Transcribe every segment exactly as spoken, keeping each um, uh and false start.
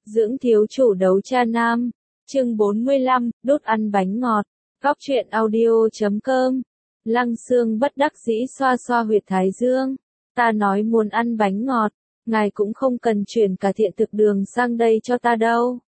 Dưỡng thiếu chủ đấu cha nam. Chương bốn mươi lăm, đốt ăn bánh ngọt. Góc truyện audio chấm com. Lăng Xương bất đắc dĩ xoa xoa huyệt thái dương. Ta nói muốn ăn bánh ngọt, ngài cũng không cần chuyển cả thiện thực đường sang đây cho ta đâu.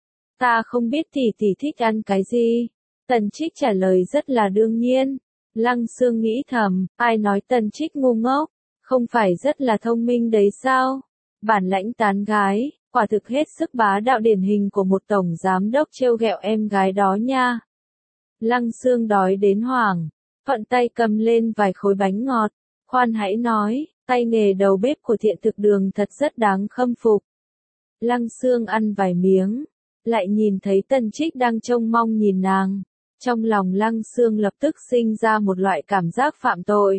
Ta không biết tỷ tỷ thích ăn cái gì. Tần Trích trả lời rất là đương nhiên. Lăng Xương nghĩ thầm, ai nói Tần Trích ngu ngốc, không phải rất là thông minh đấy sao? Bản lãnh tán gái, quả thực hết sức bá đạo điển hình của một tổng giám đốc trêu ghẹo em gái đó nha. Lăng Xương đói đến hoảng, thuận tay cầm lên vài khối bánh ngọt, khoan hãy nói, tay nghề đầu bếp của thiện thực đường thật rất đáng khâm phục. Lăng Xương ăn vài miếng, lại nhìn thấy Tần Trích đang trông mong nhìn nàng. Trong lòng Lăng Xương lập tức sinh ra một loại cảm giác phạm tội.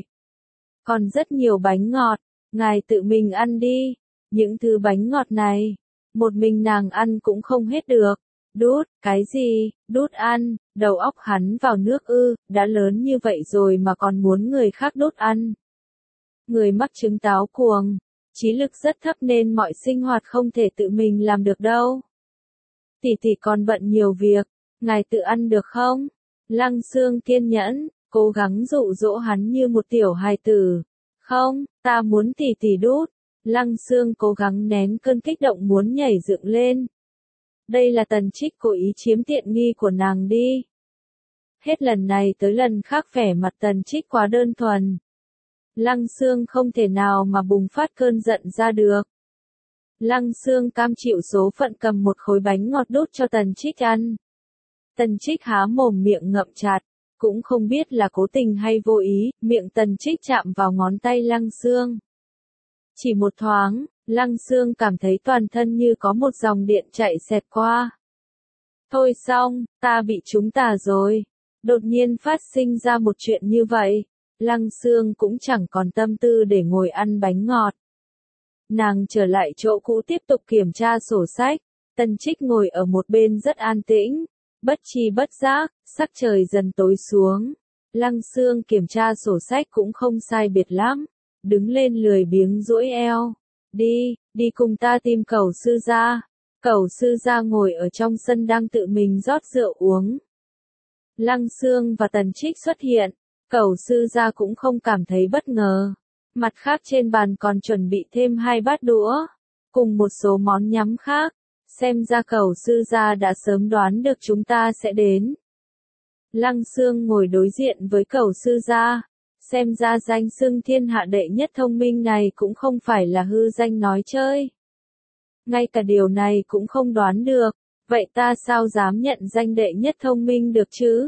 Còn rất nhiều bánh ngọt, ngài tự mình ăn đi. Những thứ bánh ngọt này, một mình nàng ăn cũng không hết được. Đút, cái gì, đút ăn, đầu óc hắn vào nước ư, đã lớn như vậy rồi mà còn muốn người khác đút ăn. Người mắc chứng táo cuồng, trí lực rất thấp nên mọi sinh hoạt không thể tự mình làm được đâu. Tỷ tỷ còn bận nhiều việc, ngài tự ăn được không? Lăng Xương kiên nhẫn, cố gắng dụ dỗ hắn như một tiểu hài tử. Không, ta muốn tỷ tỷ đút. Lăng Xương cố gắng nén cơn kích động muốn nhảy dựng lên. Đây là Tần Trích cố ý chiếm tiện nghi của nàng đi. Hết lần này tới lần khác vẻ mặt Tần Trích quá đơn thuần. Lăng Xương không thể nào mà bùng phát cơn giận ra được. Lăng Xương cam chịu số phận cầm một khối bánh ngọt đút cho Tần Trích ăn. Tần Trích há mồm miệng ngậm chặt, cũng không biết là cố tình hay vô ý, miệng Tần Trích chạm vào ngón tay Lăng Xương. Chỉ một thoáng, Lăng Xương cảm thấy toàn thân như có một dòng điện chạy xẹt qua. Thôi xong, ta bị trúng tà rồi. Đột nhiên phát sinh ra một chuyện như vậy, Lăng Xương cũng chẳng còn tâm tư để ngồi ăn bánh ngọt. Nàng trở lại chỗ cũ tiếp tục kiểm tra sổ sách. Tần Trích ngồi ở một bên rất an tĩnh. Bất tri bất giác, sắc trời dần tối xuống. Lăng Xương kiểm tra sổ sách cũng không sai biệt lắm. Đứng lên lười biếng duỗi eo. Đi, đi cùng ta tìm Cẩu sư gia. Cẩu sư gia ngồi ở trong sân đang tự mình rót rượu uống. Lăng Xương và Tần Trích xuất hiện. Cẩu sư gia cũng không cảm thấy bất ngờ. Mặt khác trên bàn còn chuẩn bị thêm hai bát đũa, cùng một số món nhắm khác. Xem ra Cẩu sư gia đã sớm đoán được chúng ta sẽ đến. Lăng Xương ngồi đối diện với Cẩu sư gia. Xem ra danh xưng thiên hạ đệ nhất thông minh này cũng không phải là hư danh nói chơi. Ngay cả điều này cũng không đoán được, vậy ta sao dám nhận danh đệ nhất thông minh được chứ?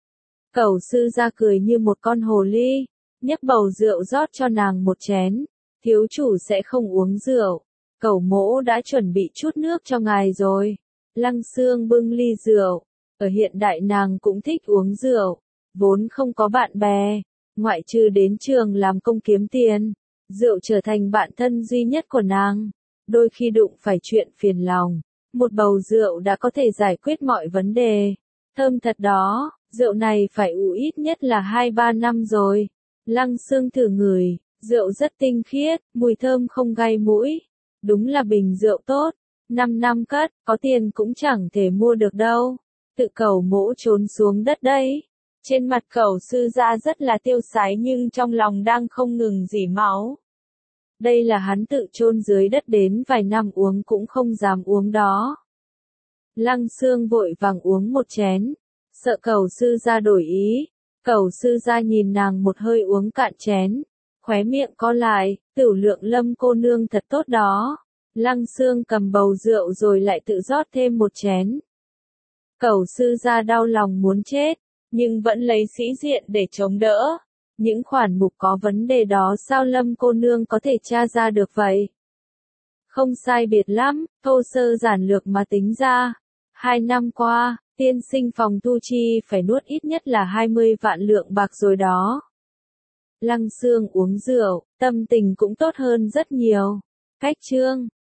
Cẩu sư gia cười như một con hồ ly, nhấc bầu rượu rót cho nàng một chén. Thiếu chủ sẽ không uống rượu, Cẩu mỗ đã chuẩn bị chút nước cho ngài rồi. Lăng Xương bưng ly rượu, ở hiện đại nàng cũng thích uống rượu, vốn không có bạn bè. Ngoại trừ đến trường làm công kiếm tiền, rượu trở thành bạn thân duy nhất của nàng. Đôi khi đụng phải chuyện phiền lòng, một bầu rượu đã có thể giải quyết mọi vấn đề. Thơm thật đó, rượu này phải ủ ít nhất là hai ba năm rồi. Lăng Xương thử ngửi, rượu rất tinh khiết, mùi thơm không gai mũi. Đúng là bình rượu tốt, năm năm cất, có tiền cũng chẳng thể mua được đâu. Tự Cẩu mỗ trốn xuống đất đấy. Trên mặt Cẩu sư gia rất là tiêu sái nhưng trong lòng đang không ngừng rỉ máu. Đây là hắn tự chôn dưới đất đến vài năm uống cũng không dám uống đó. Lăng Xương vội vàng uống một chén, sợ Cẩu sư gia đổi ý. Cẩu sư gia nhìn nàng một hơi uống cạn chén, khóe miệng co lại, Tửu Lượng Lâm cô nương thật tốt đó. Lăng Xương cầm bầu rượu rồi lại tự rót thêm một chén. Cẩu sư gia đau lòng muốn chết, nhưng vẫn lấy sĩ diện để chống đỡ. Những khoản mục có vấn đề đó sao Lâm cô nương có thể tra ra được vậy? Không sai biệt lắm, thô sơ giản lược mà tính ra. Hai năm qua, tiên sinh phòng thu chi phải nuốt ít nhất là hai mươi vạn lượng bạc rồi đó. Lăng Xương uống rượu, tâm tình cũng tốt hơn rất nhiều. Cách chương